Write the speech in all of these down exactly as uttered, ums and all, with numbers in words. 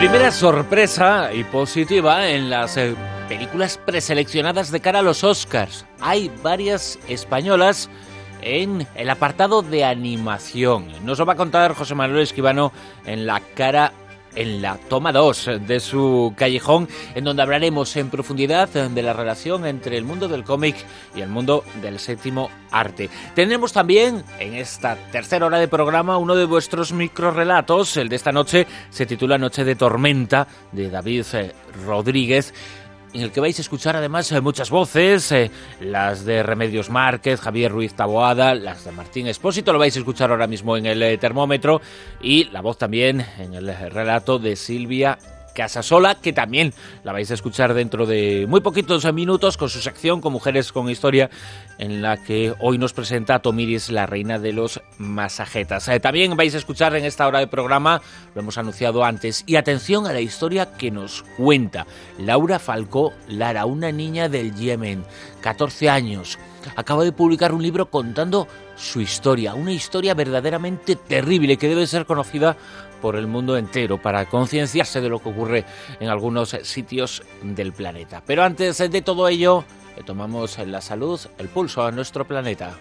Primera sorpresa y positiva en las eh, películas preseleccionadas de cara a los Oscars. Hay varias españolas en el apartado de animación. Nos lo va a contar José Manuel Esquivano en la cara, en la toma dos de su Callejón, en donde hablaremos en profundidad de la relación entre el mundo del cómic y el mundo del séptimo arte. Tendremos también en esta tercera hora de programa uno de vuestros microrelatos. El de esta noche se titula Noche de Tormenta, de David eh, Rodríguez, en el que vais a escuchar además muchas voces, eh, las de Remedios Márquez, Javier Ruiz Taboada, las de Martín Expósito, lo vais a escuchar ahora mismo en el eh, termómetro, y la voz también en el relato de Silvia Casasola, que también la vais a escuchar dentro de muy poquitos minutos con su sección con Mujeres con Historia, en la que hoy nos presenta a Tomiris, la reina de los masajetas. Eh, también vais a escuchar en esta hora de programa, lo hemos anunciado antes, y atención a la historia que nos cuenta Laura Falcó Lara, una niña del Yemen, catorce años. Acaba de publicar un libro contando su historia, una historia verdaderamente terrible que debe ser conocida por el mundo entero para concienciarse de lo que ocurre en algunos sitios del planeta. Pero antes de todo ello, le tomamos la salud, el pulso a nuestro planeta.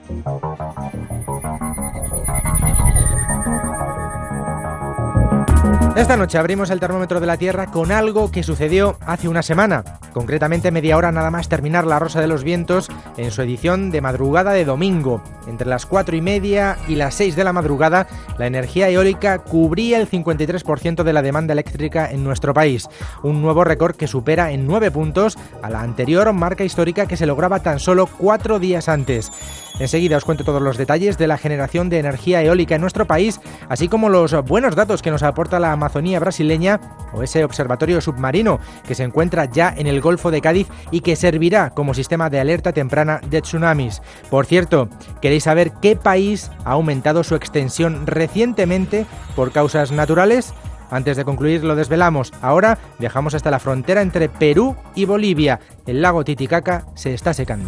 Esta noche abrimos el termómetro de la Tierra con algo que sucedió hace una semana, concretamente media hora nada más terminar La Rosa de los Vientos en su edición de madrugada de domingo. Entre las cuatro y media y las seis de la madrugada, la energía eólica cubría el cincuenta y tres por ciento de la demanda eléctrica en nuestro país, un nuevo récord que supera en nueve puntos a la anterior marca histórica que se lograba tan solo cuatro días antes. Enseguida os cuento todos los detalles de la generación de energía eólica en nuestro país, así como los buenos datos que nos aporta la Amazonía brasileña o ese observatorio submarino que se encuentra ya en el Golfo de Cádiz y que servirá como sistema de alerta temprana de tsunamis. Por cierto, ¿queréis saber qué país ha aumentado su extensión recientemente por causas naturales? Antes de concluir lo desvelamos. Ahora viajamos hasta la frontera entre Perú y Bolivia. El lago Titicaca se está secando.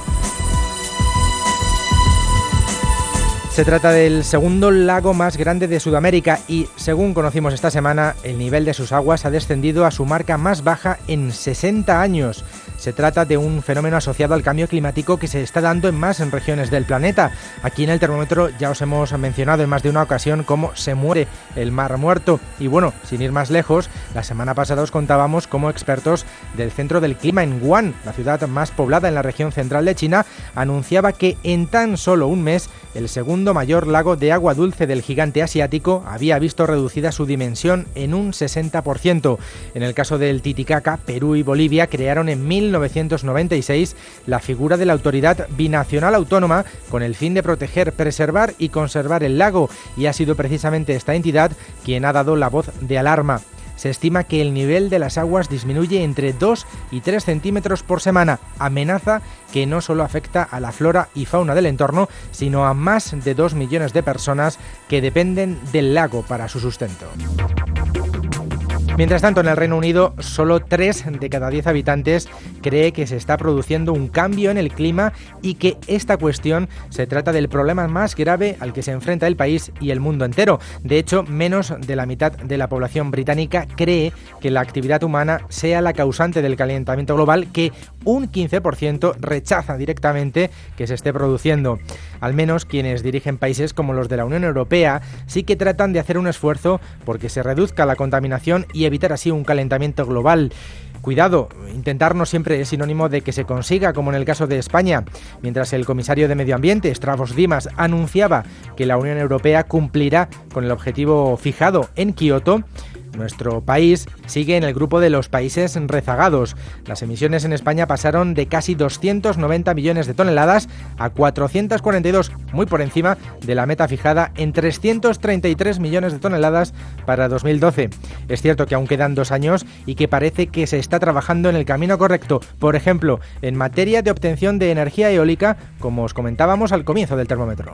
Se trata del segundo lago más grande de Sudamérica y, según conocimos esta semana, el nivel de sus aguas ha descendido a su marca más baja en sesenta años. Se trata de un fenómeno asociado al cambio climático que se está dando en más en regiones del planeta. Aquí en el termómetro ya os hemos mencionado en más de una ocasión cómo se muere el Mar Muerto. Y bueno, sin ir más lejos, la semana pasada os contábamos cómo expertos del Centro del Clima en Wuhan, la ciudad más poblada en la región central de China, anunciaba que en tan solo un mes el segundo mayor lago de agua dulce del gigante asiático había visto reducida su dimensión en un sesenta por ciento. En el caso del Titicaca, Perú y Bolivia crearon en mil novecientos noventa y seis la figura de la Autoridad Binacional Autónoma con el fin de proteger, preservar y conservar el lago, y ha sido precisamente esta entidad quien ha dado la voz de alarma. Se estima que el nivel de las aguas disminuye entre dos y tres centímetros por semana, amenaza que no solo afecta a la flora y fauna del entorno, sino a más de dos millones de personas que dependen del lago para su sustento. Mientras tanto, en el Reino Unido, solo tres de cada diez habitantes cree que se está produciendo un cambio en el clima y que esta cuestión se trata del problema más grave al que se enfrenta el país y el mundo entero. De hecho, menos de la mitad de la población británica cree que la actividad humana sea la causante del calentamiento global, que un quince por ciento rechaza directamente que se esté produciendo. Al menos quienes dirigen países como los de la Unión Europea sí que tratan de hacer un esfuerzo porque se reduzca la contaminación y evitar así un calentamiento global. Cuidado, intentar no siempre es sinónimo de que se consiga, como en el caso de España. Mientras el comisario de Medio Ambiente, Stavros Dimas, anunciaba que la Unión Europea cumplirá con el objetivo fijado en Kioto, nuestro país sigue en el grupo de los países rezagados. Las emisiones en España pasaron de casi doscientos noventa millones de toneladas a cuatrocientos cuarenta y dos, muy por encima de la meta fijada en trescientos treinta y tres millones de toneladas para dos mil doce. Es cierto que aún quedan dos años y que parece que se está trabajando en el camino correcto, por ejemplo, en materia de obtención de energía eólica, como os comentábamos al comienzo del termómetro.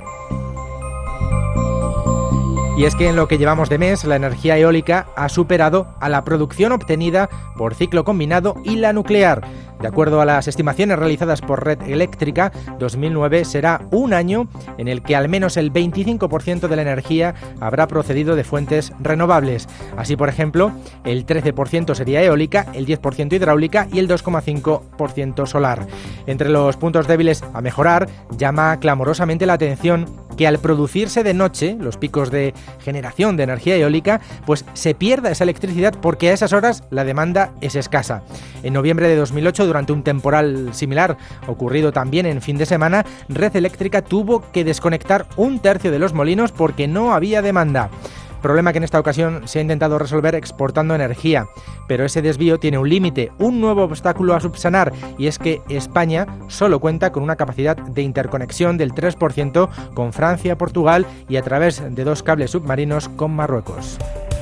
Y es que en lo que llevamos de mes, la energía eólica ha superado a la producción obtenida por ciclo combinado y la nuclear. De acuerdo a las estimaciones realizadas por Red Eléctrica, dos mil nueve será un año en el que al menos el veinticinco por ciento de la energía habrá procedido de fuentes renovables. Así, por ejemplo, el trece por ciento sería eólica, el diez por ciento hidráulica y el dos coma cinco por ciento solar. Entre los puntos débiles a mejorar, llama clamorosamente la atención que al producirse de noche los picos de generación de energía eólica, pues se pierda esa electricidad porque a esas horas la demanda es escasa. En noviembre de dos mil ocho, durante un temporal similar ocurrido también en fin de semana, Red Eléctrica tuvo que desconectar un tercio de los molinos porque no había demanda. Problema que en esta ocasión se ha intentado resolver exportando energía, pero ese desvío tiene un límite, un nuevo obstáculo a subsanar, y es que España solo cuenta con una capacidad de interconexión del tres por ciento con Francia, Portugal y a través de dos cables submarinos con Marruecos.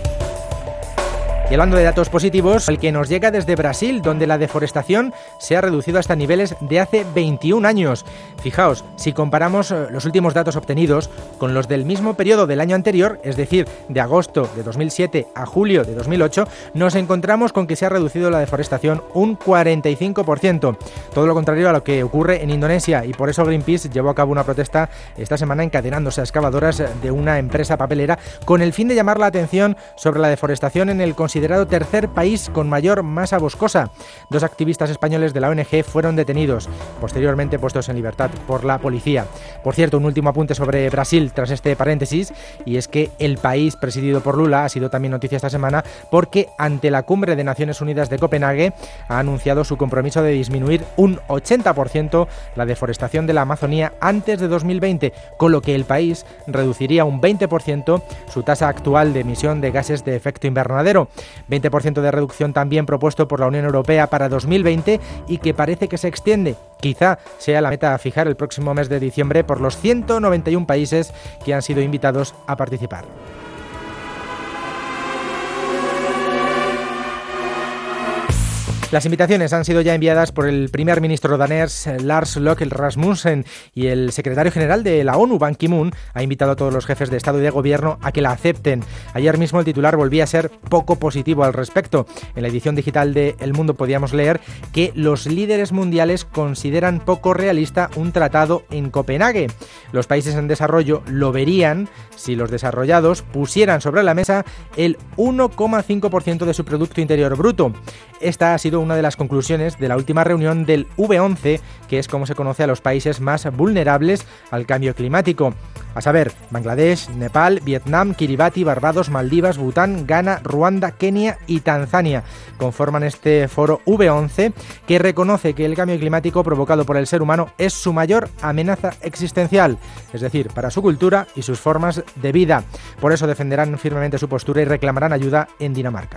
Y hablando de datos positivos, el que nos llega desde Brasil, donde la deforestación se ha reducido hasta niveles de hace veintiún años. Fijaos, si comparamos los últimos datos obtenidos con los del mismo periodo del año anterior, es decir, de agosto de dos mil siete a julio de dos mil ocho, nos encontramos con que se ha reducido la deforestación un cuarenta y cinco por ciento. Todo lo contrario a lo que ocurre en Indonesia, y por eso Greenpeace llevó a cabo una protesta esta semana encadenándose a excavadoras de una empresa papelera con el fin de llamar la atención sobre la deforestación en el considerado tercer país con mayor masa boscosa. Dos activistas españoles de la O N G fueron detenidos, posteriormente puestos en libertad por la policía. Por cierto, un último apunte sobre Brasil tras este paréntesis, y es que el país presidido por Lula ha sido también noticia esta semana porque ante la Cumbre de Naciones Unidas de Copenhague ha anunciado su compromiso de disminuir un ochenta por ciento la deforestación de la Amazonía antes de dos mil veinte, con lo que el país reduciría un veinte por ciento su tasa actual de emisión de gases de efecto invernadero. veinte por ciento de reducción también propuesto por la Unión Europea para dos mil veinte y que parece que se extiende. Quizá sea la meta a fijar el próximo mes de diciembre por los ciento noventa y uno países que han sido invitados a participar. Las invitaciones han sido ya enviadas por el primer ministro danés Lars Løkke Rasmussen, y el secretario general de la ONU, Ban Ki-moon, ha invitado a todos los jefes de Estado y de Gobierno a que la acepten. Ayer mismo el titular volvía a ser poco positivo al respecto. En la edición digital de El Mundo podíamos leer que los líderes mundiales consideran poco realista un tratado en Copenhague. Los países en desarrollo lo verían si los desarrollados pusieran sobre la mesa el uno coma cinco por ciento de su Producto Interior Bruto. Esta ha sido una de las conclusiones de la última reunión del V once, que es como se conoce a los países más vulnerables al cambio climático. A saber, Bangladesh, Nepal, Vietnam, Kiribati, Barbados, Maldivas, Bután, Ghana, Ruanda, Kenia y Tanzania conforman este foro V once, que reconoce que el cambio climático provocado por el ser humano es su mayor amenaza existencial, es decir, para su cultura y sus formas de vida. Por eso defenderán firmemente su postura y reclamarán ayuda en Dinamarca.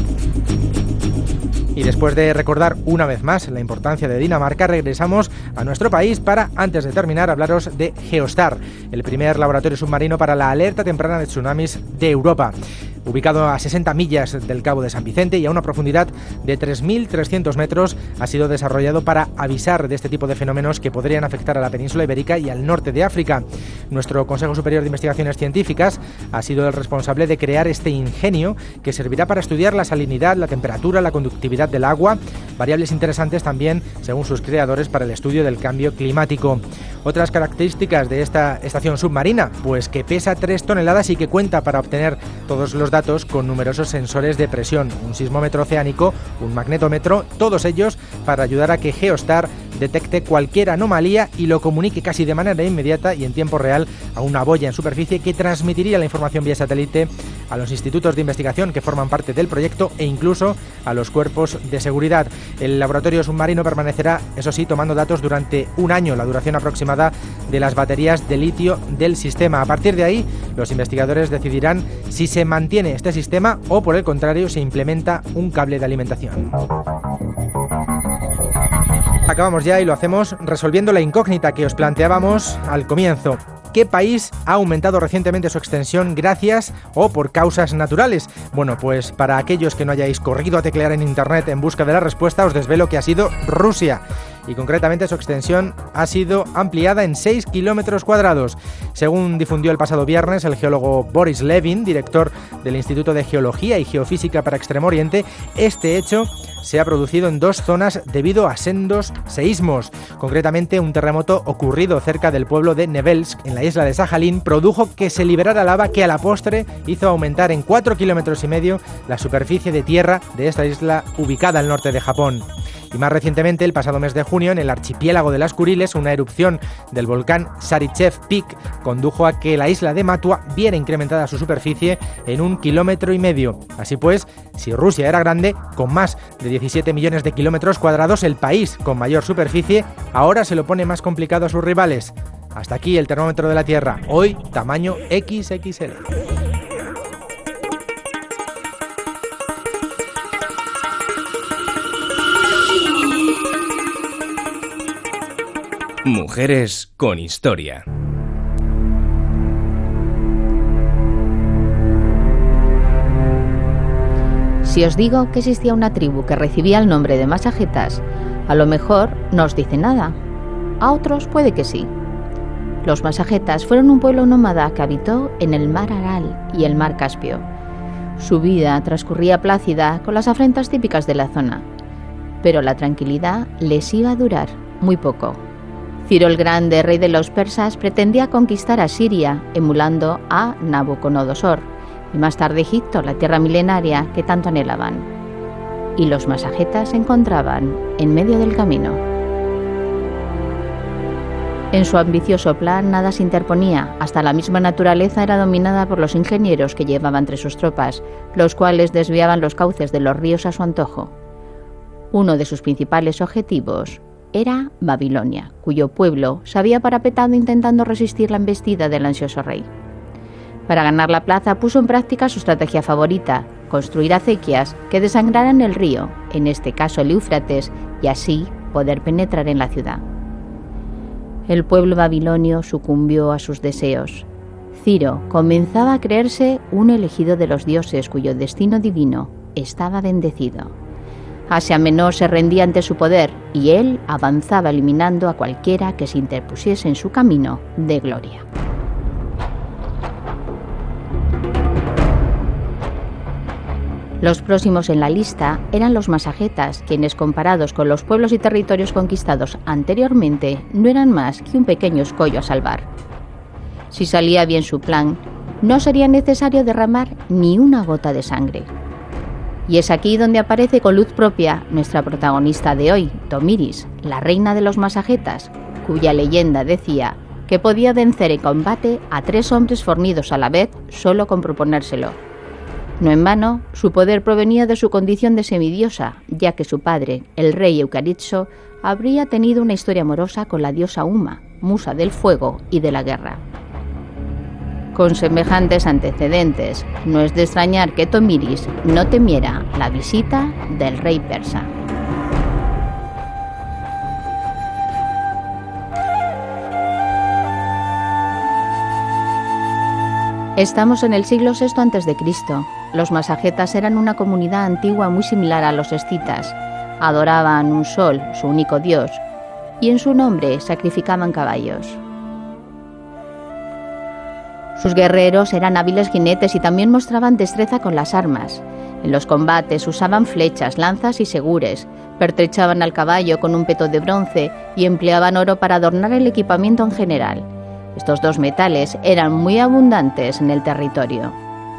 Y después de recordar una vez más la importancia de Dinamarca, regresamos a nuestro país para, antes de terminar, hablaros de Geostar, el primer laboratorio submarino para la alerta temprana de tsunamis de Europa. Ubicado a sesenta millas del Cabo de San Vicente y a una profundidad de tres mil trescientos metros, ha sido desarrollado para avisar de este tipo de fenómenos que podrían afectar a la península ibérica y al norte de África. Nuestro Consejo Superior de Investigaciones Científicas ha sido el responsable de crear este ingenio que servirá para estudiar la salinidad, la temperatura, la conductividad del agua, variables interesantes también, según sus creadores, para el estudio del cambio climático. Otras características de esta estación submarina, pues que pesa tres toneladas y que cuenta para obtener todos los datos con numerosos sensores de presión, un sismómetro oceánico, un magnetómetro, todos ellos para ayudar a que Geostar detecte cualquier anomalía y lo comunique casi de manera inmediata y en tiempo real a una boya en superficie que transmitiría la información vía satélite a los institutos de investigación que forman parte del proyecto e incluso a los cuerpos de seguridad. El laboratorio submarino permanecerá, eso sí, tomando datos durante un año, la duración aproximada de las baterías de litio del sistema. A partir de ahí, los investigadores decidirán si se mantiene este sistema o, por el contrario, se implementa un cable de alimentación. Acabamos ya y lo hacemos resolviendo la incógnita que os planteábamos al comienzo. ¿Qué país ha aumentado recientemente su extensión gracias o por causas naturales? Bueno, pues para aquellos que no hayáis corrido a teclear en internet en busca de la respuesta, os desvelo que ha sido Rusia. y concretamente su extensión ha sido ampliada en seis kilómetros cuadrados. Según difundió el pasado viernes el geólogo Boris Levin, director del Instituto de Geología y Geofísica para Extremo Oriente, este hecho se ha producido en dos zonas debido a sendos seísmos. Concretamente, un terremoto ocurrido cerca del pueblo de Nevelsk, en la isla de Sajalín, produjo que se liberara lava que a la postre hizo aumentar en cuatro kilómetros y medio la superficie de tierra de esta isla ubicada al norte de Japón. Y más recientemente, el pasado mes de junio, en el archipiélago de las Kuriles, una erupción del volcán Sarychev Peak condujo a que la isla de Matua viera incrementada su superficie en un kilómetro y medio. Así pues, si Rusia era grande, con más de diecisiete millones de kilómetros cuadrados, el país con mayor superficie ahora se lo pone más complicado a sus rivales. Hasta aquí el termómetro de la Tierra, hoy tamaño equis equis ele. Mujeres con historia. Si os digo que existía una tribu que recibía el nombre de masajetas, a lo mejor no os dice nada. A otros puede que sí. Los masajetas fueron un pueblo nómada que habitó en el mar Aral y el mar Caspio. Su vida transcurría plácida con las afrentas típicas de la zona, pero la tranquilidad les iba a durar muy poco. Ciro el Grande, rey de los persas, pretendía conquistar a Siria, emulando a Nabucodonosor, y más tarde Egipto, la tierra milenaria que tanto anhelaban. Y los masajetas se encontraban en medio del camino. En su ambicioso plan nada se interponía, hasta la misma naturaleza era dominada por los ingenieros que llevaba entre sus tropas, los cuales desviaban los cauces de los ríos a su antojo. Uno de sus principales objetivos era Babilonia, cuyo pueblo se había parapetado intentando resistir la embestida del ansioso rey. Para ganar la plaza puso en práctica su estrategia favorita, construir acequias que desangraran el río, en este caso el Éufrates, y así poder penetrar en la ciudad. El pueblo babilonio sucumbió a sus deseos. Ciro comenzaba a creerse un elegido de los dioses cuyo destino divino estaba bendecido. Asia Menor se rendía ante su poder y él avanzaba eliminando a cualquiera que se interpusiese en su camino de gloria. Los próximos en la lista eran los masajetas, quienes comparados con los pueblos y territorios conquistados anteriormente no eran más que un pequeño escollo a salvar. Si salía bien su plan, no sería necesario derramar ni una gota de sangre. Y es aquí donde aparece con luz propia nuestra protagonista de hoy, Tomiris, la reina de los masajetas, cuya leyenda decía que podía vencer en combate a tres hombres fornidos a la vez solo con proponérselo. No en vano, su poder provenía de su condición de semidiosa, ya que su padre, el rey Eucaritso, habría tenido una historia amorosa con la diosa Uma, musa del fuego y de la guerra. Con semejantes antecedentes, no es de extrañar que Tomiris no temiera la visita del rey persa. Estamos en el siglo sexto antes de Cristo. Los masajetas eran una comunidad antigua muy similar a los escitas. Adoraban un sol, su único dios, y en su nombre sacrificaban caballos. Sus guerreros eran hábiles jinetes y también mostraban destreza con las armas. En los combates usaban flechas, lanzas y segures, pertrechaban al caballo con un peto de bronce y empleaban oro para adornar el equipamiento en general. Estos dos metales eran muy abundantes en el territorio.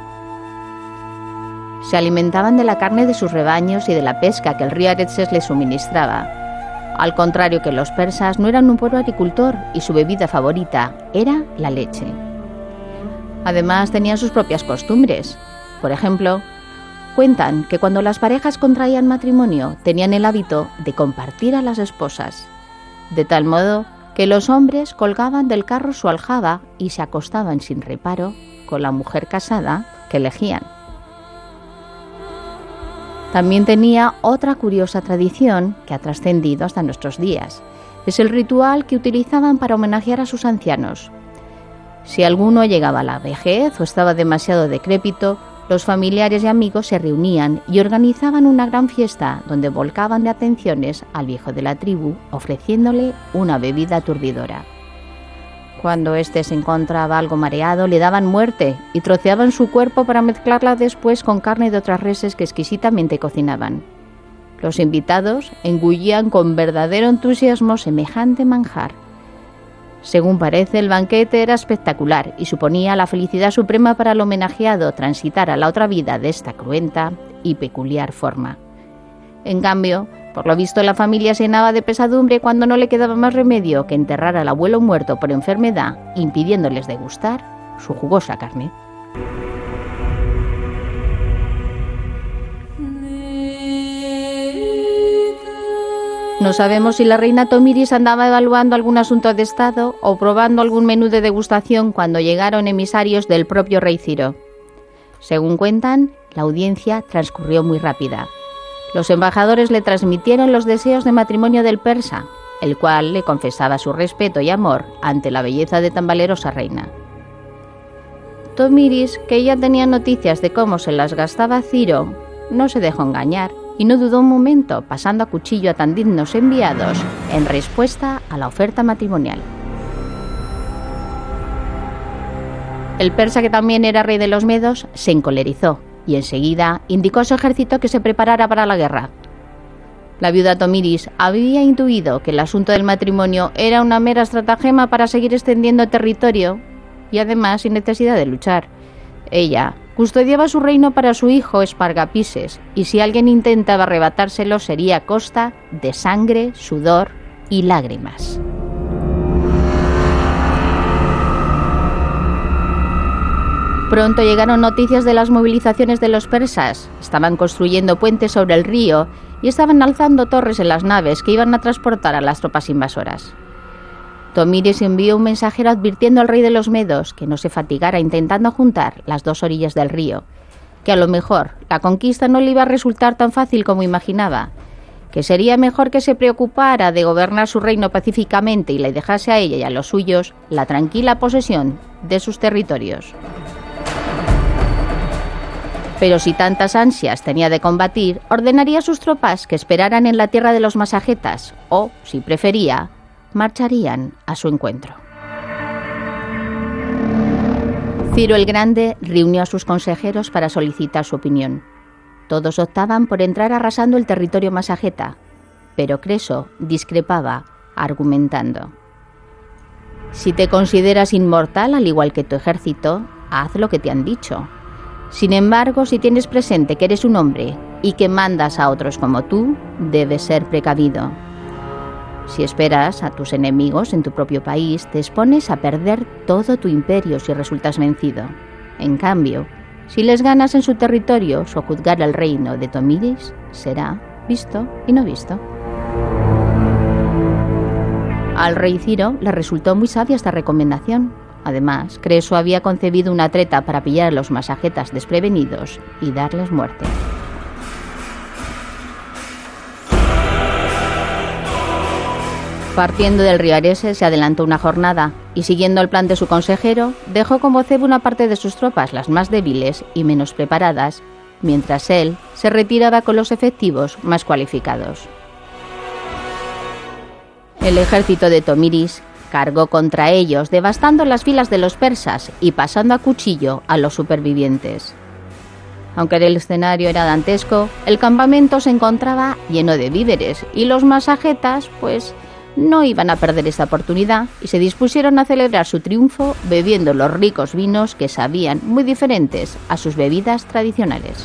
Se alimentaban de la carne de sus rebaños y de la pesca que el río Aretzes les suministraba. Al contrario que los persas, no eran un pueblo agricultor y su bebida favorita era la leche. Además, tenían sus propias costumbres. Por ejemplo, cuentan que cuando las parejas contraían matrimonio, tenían el hábito de compartir a las esposas, de tal modo que los hombres colgaban del carro su aljaba y se acostaban sin reparo con la mujer casada que elegían. También tenía otra curiosa tradición que ha trascendido hasta nuestros días. Es el ritual que utilizaban para homenajear a sus ancianos. Si alguno llegaba a la vejez o estaba demasiado decrépito, Los familiares y amigos se reunían y organizaban una gran fiesta donde volcaban de atenciones al viejo de la tribu, ofreciéndole una bebida aturdidora. Cuando éste se encontraba algo mareado, le daban muerte y troceaban su cuerpo para mezclarla después con carne de otras reses que exquisitamente cocinaban. Los invitados engullían con verdadero entusiasmo semejante manjar. Según parece, el banquete era espectacular y suponía la felicidad suprema para el homenajeado transitar a la otra vida de esta cruenta y peculiar forma. En cambio, por lo visto, la familia se llenaba de pesadumbre cuando no le quedaba más remedio que enterrar al abuelo muerto por enfermedad, impidiéndoles degustar su jugosa carne. No sabemos si la reina Tomiris andaba evaluando algún asunto de Estado o probando algún menú de degustación cuando llegaron emisarios del propio rey Ciro. Según cuentan, la audiencia transcurrió muy rápida. Los embajadores le transmitieron los deseos de matrimonio del persa, el cual le confesaba su respeto y amor ante la belleza de tan valerosa reina. Tomiris, que ya tenía noticias de cómo se las gastaba Ciro, no se dejó engañar y no dudó un momento, pasando a cuchillo a tan dignos enviados en respuesta a la oferta matrimonial. El persa, que también era rey de los medos, se encolerizó y enseguida indicó a su ejército que se preparara para la guerra. La viuda Tomiris había intuido que el asunto del matrimonio era una mera estratagema para seguir extendiendo territorio y además sin necesidad de luchar. Ella custodiaba su reino para su hijo Espargapises y si alguien intentaba arrebatárselo sería a costa de sangre, sudor y lágrimas. Pronto llegaron noticias de las movilizaciones de los persas. Estaban construyendo puentes sobre el río y estaban alzando torres en las naves que iban a transportar a las tropas invasoras. Tomiris envió un mensajero advirtiendo al rey de los medos que no se fatigara intentando juntar las dos orillas del río, que a lo mejor la conquista no le iba a resultar tan fácil como imaginaba, que sería mejor que se preocupara de gobernar su reino pacíficamente y le dejase a ella y a los suyos la tranquila posesión de sus territorios. Pero si tantas ansias tenía de combatir, ordenaría a sus tropas que esperaran en la tierra de los masagetas o, si prefería, marcharían a su encuentro. Ciro el Grande reunió a sus consejeros para solicitar su opinión. Todos optaban por entrar arrasando el territorio masageta, pero Creso discrepaba, argumentando: si te consideras inmortal al igual que tu ejército, haz lo que te han dicho. Sin embargo, si tienes presente que eres un hombre y que mandas a otros como tú, debes ser precavido. Si esperas a tus enemigos en tu propio país, te expones a perder todo tu imperio si resultas vencido. En cambio, si les ganas en su territorio, sojuzgar el reino de Tomiris será visto y no visto. Al rey Ciro le resultó muy sabia esta recomendación. Además, Creso había concebido una treta para pillar a los masagetas desprevenidos y darles muerte. Partiendo del río Arese, se adelantó una jornada y, siguiendo el plan de su consejero, dejó como cebo una parte de sus tropas, las más débiles y menos preparadas, mientras él se retiraba con los efectivos más cualificados. El ejército de Tomiris cargó contra ellos, devastando las filas de los persas y pasando a cuchillo a los supervivientes. Aunque el escenario era dantesco, el campamento se encontraba lleno de víveres y los masagetas, pues, no iban a perder esta oportunidad y se dispusieron a celebrar su triunfo bebiendo los ricos vinos que sabían muy diferentes a sus bebidas tradicionales.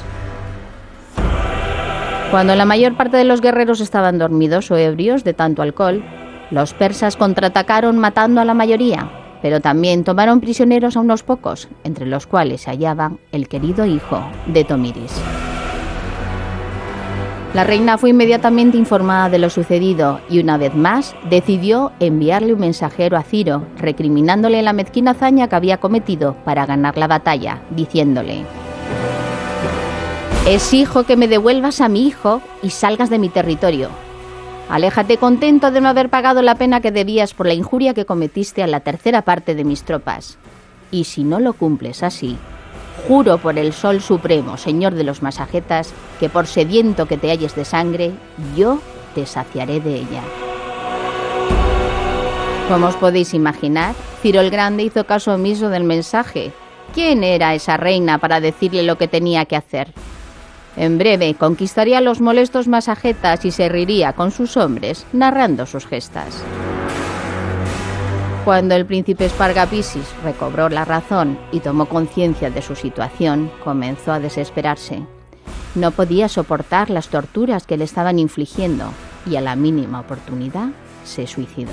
Cuando la mayor parte de los guerreros estaban dormidos o ebrios de tanto alcohol, los persas contraatacaron matando a la mayoría, pero también tomaron prisioneros a unos pocos, entre los cuales se hallaba el querido hijo de Tomiris. La reina fue inmediatamente informada de lo sucedido y una vez más decidió enviarle un mensajero a Ciro, recriminándole la mezquina hazaña que había cometido para ganar la batalla, diciéndole: exijo que me devuelvas a mi hijo y salgas de mi territorio. Aléjate contento de no haber pagado la pena que debías por la injuria que cometiste a la tercera parte de mis tropas. Y si no lo cumples así, juro por el Sol Supremo, Señor de los Masagetas, que por sediento que te halles de sangre, yo te saciaré de ella. Como os podéis imaginar, Ciro el Grande hizo caso omiso del mensaje. ¿Quién era esa reina para decirle lo que tenía que hacer? En breve, conquistaría a los molestos masagetas y se reiría con sus hombres, narrando sus gestas. Cuando el príncipe Espargapisis recobró la razón y tomó conciencia de su situación, comenzó a desesperarse. No podía soportar las torturas que le estaban infligiendo y a la mínima oportunidad se suicidó.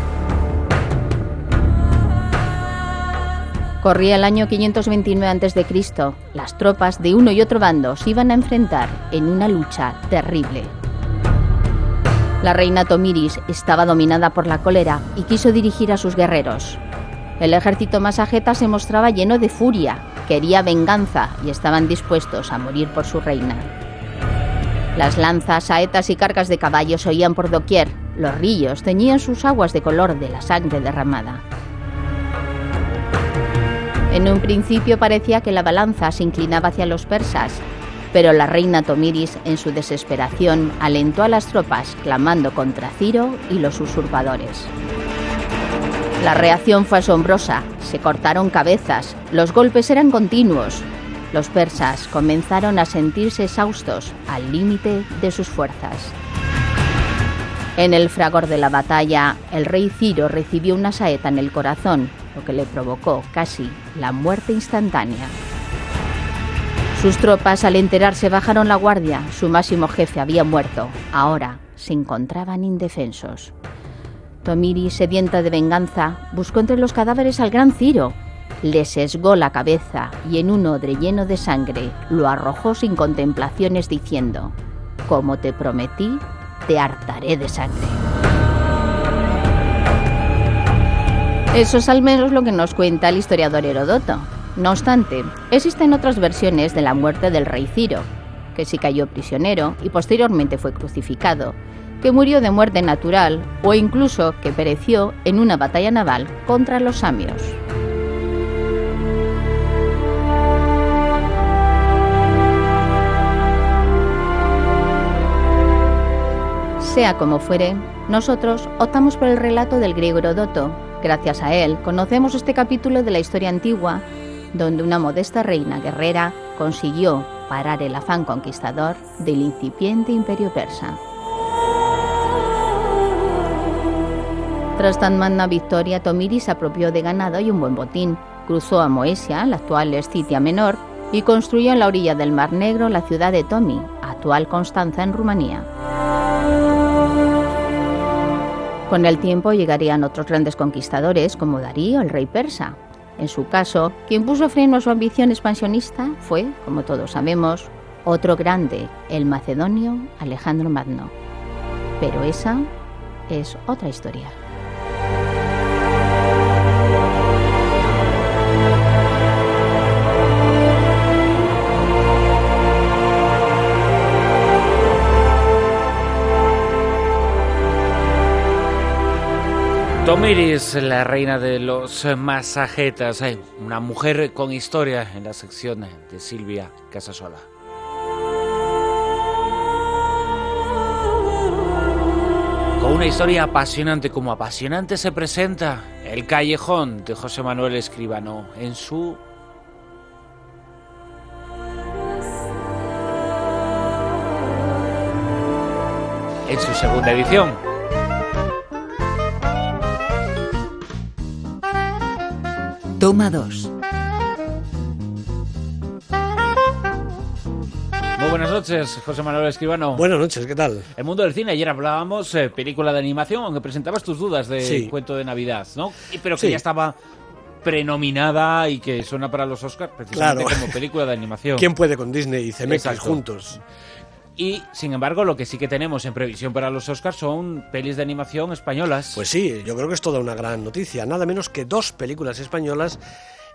Corría el año quinientos veintinueve antes de Cristo. Las tropas de uno y otro bando se iban a enfrentar en una lucha terrible. La reina Tomiris estaba dominada por la cólera y quiso dirigir a sus guerreros. El ejército masageta se mostraba lleno de furia, quería venganza y estaban dispuestos a morir por su reina. Las lanzas, saetas y cargas de caballos se oían por doquier. Los ríos teñían sus aguas de color de la sangre derramada. En un principio parecía que la balanza se inclinaba hacia los persas, pero la reina Tomiris, en su desesperación, alentó a las tropas, clamando contra Ciro y los usurpadores. La reacción fue asombrosa, se cortaron cabezas, los golpes eran continuos. Los persas comenzaron a sentirse exhaustos, al límite de sus fuerzas. En el fragor de la batalla, el rey Ciro recibió una saeta en el corazón, lo que le provocó casi la muerte instantánea. Sus tropas, al enterarse, bajaron la guardia. Su máximo jefe había muerto. Ahora se encontraban indefensos. Tomiris, sedienta de venganza, buscó entre los cadáveres al gran Ciro. Le sesgó la cabeza y en un odre lleno de sangre lo arrojó sin contemplaciones diciendo: «Como te prometí, te hartaré de sangre». Eso es al menos lo que nos cuenta el historiador Heródoto. No obstante, existen otras versiones de la muerte del rey Ciro, que sí cayó prisionero y posteriormente fue crucificado, que murió de muerte natural o incluso que pereció en una batalla naval contra los samios. Sea como fuere, nosotros optamos por el relato del griego Heródoto. Gracias a él conocemos este capítulo de la historia antigua, donde una modesta reina guerrera consiguió parar el afán conquistador del incipiente imperio persa. Tras tan magna victoria, Tomiris se apropió de ganado y un buen botín, cruzó a Moesia, la actual Escitia Menor, y construyó en la orilla del Mar Negro la ciudad de Tomi, actual Constanza en Rumanía. Con el tiempo llegarían otros grandes conquistadores como Darío, el rey persa. En su caso, quien puso freno a su ambición expansionista fue, como todos sabemos, otro grande, el macedonio Alejandro Magno. Pero esa es otra historia. Tomiris, la reina de los masagetas, una mujer con historia en la sección de Silvia Casasola. Con una historia apasionante, como apasionante se presenta El Callejón de José Manuel Escribano en su en su segunda edición. Toma dos. Muy buenas noches, José Manuel Escribano. Buenas noches, ¿qué tal? El mundo del cine, ayer hablábamos eh, película de animación, aunque presentabas tus dudas de sí. Cuento de Navidad, ¿no? Y, pero que sí. ya estaba prenominada y que suena para los Oscars precisamente claro. como película de animación. ¿Quién puede con Disney y C M X Exacto. juntos? Y, sin embargo, lo que sí que tenemos en previsión para los Oscars son pelis de animación españolas. Pues sí, yo creo que es toda una gran noticia. Nada menos que dos películas españolas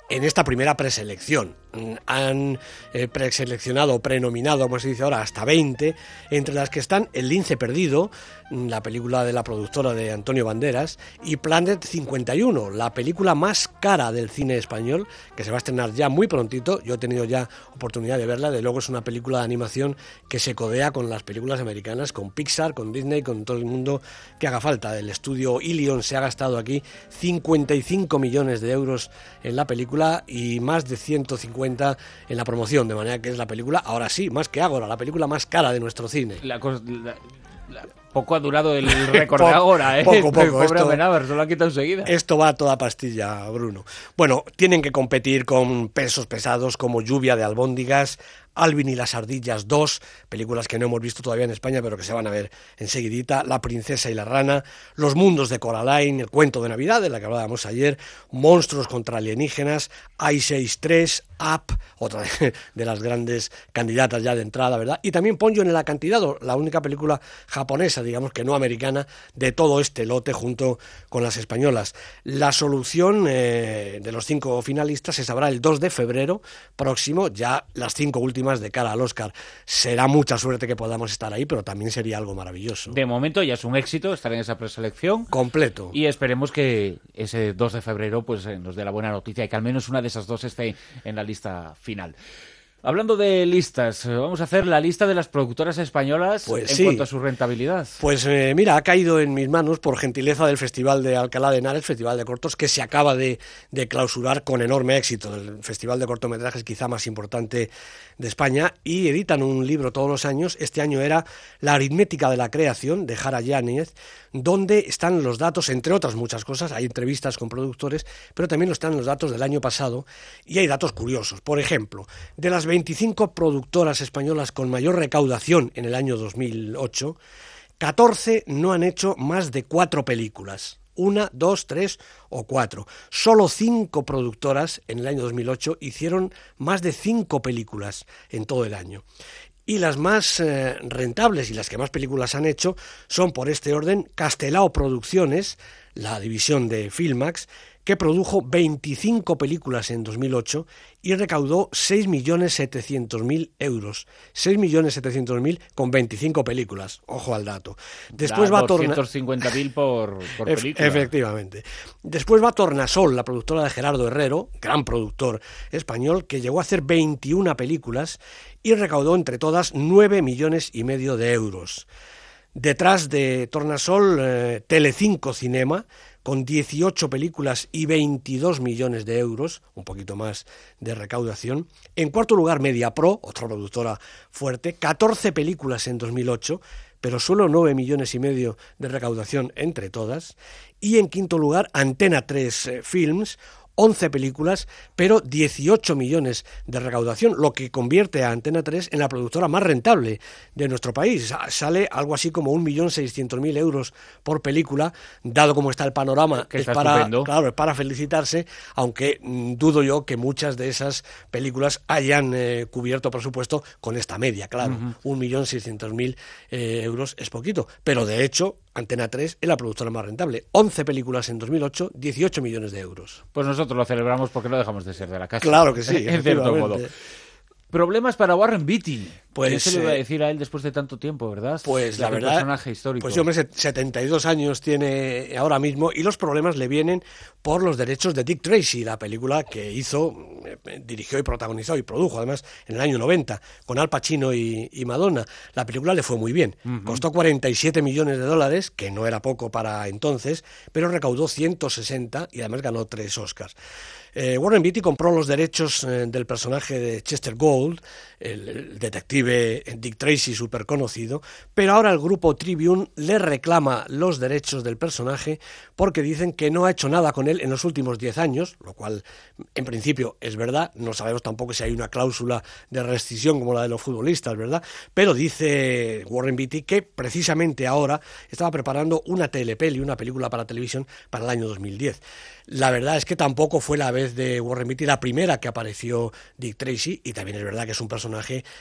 en esta primera preselección. Han eh, preseleccionado o prenominado, como se dice ahora, hasta veinte, entre las que están El lince perdido, la película de la productora de Antonio Banderas, y Planet cincuenta y uno, la película más cara del cine español, que se va a estrenar ya muy prontito. Yo he tenido ya oportunidad de verla. De luego es una película de animación que se codea con las películas americanas, con Pixar, con Disney, con todo el mundo que haga falta. El estudio Ilion se ha gastado aquí cincuenta y cinco millones de euros en la película y más de ciento cincuenta en la promoción, de manera que es la película, ahora sí, más que Ágora, la película más cara de nuestro cine. La, la, la, poco ha durado el récord de Ágora, ¿eh? Poco, poco. Pobre Esto, Amenábar, se lo ha quitado enseguida. Esto va a toda pastilla, Bruno. Bueno, tienen que competir con pesos pesados como Lluvia de albóndigas, Alvin y las ardillas dos, películas que no hemos visto todavía en España, pero que se van a ver enseguidita, La princesa y la rana, Los mundos de Coraline, El cuento de Navidad, de la que hablábamos ayer, Monstruos contra alienígenas, I seis tres, Up, otra de las grandes candidatas ya de entrada, ¿verdad? Y también Ponyo en el acantilado, la única película japonesa, digamos que no americana, de todo este lote junto con las españolas. La solución eh, de los cinco finalistas se sabrá el dos de febrero próximo, ya las cinco últimas de cara al Oscar. Será mucha suerte que podamos estar ahí, pero también sería algo maravilloso. De momento ya es un éxito estar en esa preselección. Completo. Y esperemos que ese dos de febrero pues nos dé la buena noticia y que al menos una de esas dos esté en la lista final. Hablando de listas, vamos a hacer la lista de las productoras españolas pues en sí. cuanto a su rentabilidad. Pues eh, mira, ha caído en mis manos por gentileza del Festival de Alcalá de Henares, Festival de Cortos, que se acaba de, de clausurar con enorme éxito, el festival de cortometrajes quizá más importante de España, y editan un libro todos los años. Este año era La aritmética de la creación, de Jara Yáñez, donde están los datos, entre otras muchas cosas, hay entrevistas con productores, pero también están los datos del año pasado, y hay datos curiosos. Por ejemplo, de las veinticinco productoras españolas con mayor recaudación en el año dos mil ocho, catorce no han hecho más de cuatro películas. Una, dos, tres o cuatro. Solo cinco productoras en el año dos mil ocho hicieron más de cinco películas en todo el año. Y las más eh, rentables y las que más películas han hecho son, por este orden, Castelao Producciones, la división de Filmax, que produjo veinticinco películas en dos mil ocho y recaudó seis millones setecientos mil euros. seis millones setecientos mil con veinticinco películas. Ojo al dato. Después va doscientos cincuenta mil por, por película. Efectivamente. Después va Tornasol, la productora de Gerardo Herrero, gran productor español, que llegó a hacer veintiuna películas y recaudó entre todas nueve millones y medio de euros. Detrás de Tornasol, eh, Telecinco Cinema, con dieciocho películas y veintidós millones de euros, un poquito más de recaudación. En cuarto lugar, Mediapro, otra productora fuerte, catorce películas en dos mil ocho, pero solo nueve millones y medio de recaudación entre todas. Y en quinto lugar, Antena tres eh, Films, once películas, pero dieciocho millones de recaudación, lo que convierte a Antena tres en la productora más rentable de nuestro país. Sale algo así como un millón seiscientos mil euros por película, dado como está el panorama, que es está para, estupendo. claro, es para felicitarse, aunque mmm, dudo yo que muchas de esas películas hayan eh, cubierto presupuesto con esta media, claro, un millón seiscientos mil euros es poquito, pero de hecho Antena tres es la productora más rentable. once películas en dos mil ocho, dieciocho millones de euros. Pues nosotros lo celebramos porque no dejamos de ser de la casa. Claro que sí, en cierto modo. Problemas para Warren Beatty. Pues, ¿Qué se le iba a decir a él después de tanto tiempo, verdad? Pues la Aquel verdad, personaje histórico. pues hombre, setenta y dos años tiene ahora mismo y los problemas le vienen por los derechos de Dick Tracy, la película que hizo, dirigió y protagonizó y produjo además en el año noventa con Al Pacino y, y Madonna. La película le fue muy bien, uh-huh. Costó cuarenta y siete millones de dólares, que no era poco para entonces, pero recaudó ciento sesenta y además ganó tres Oscars. Eh, Warren Beatty compró los derechos eh, del personaje de Chester Gould, el, el detective Dick Tracy súper conocido, pero ahora el grupo Tribune le reclama los derechos del personaje porque dicen que no ha hecho nada con él en los últimos diez años, lo cual en principio es verdad, no sabemos tampoco si hay una cláusula de rescisión como la de los futbolistas, ¿verdad? Pero dice Warren Beatty que precisamente ahora estaba preparando una telepeli, una película para televisión para el año dos mil diez. La verdad es que tampoco fue la vez de Warren Beatty la primera que apareció Dick Tracy, y también es verdad que es un personaje que ha estado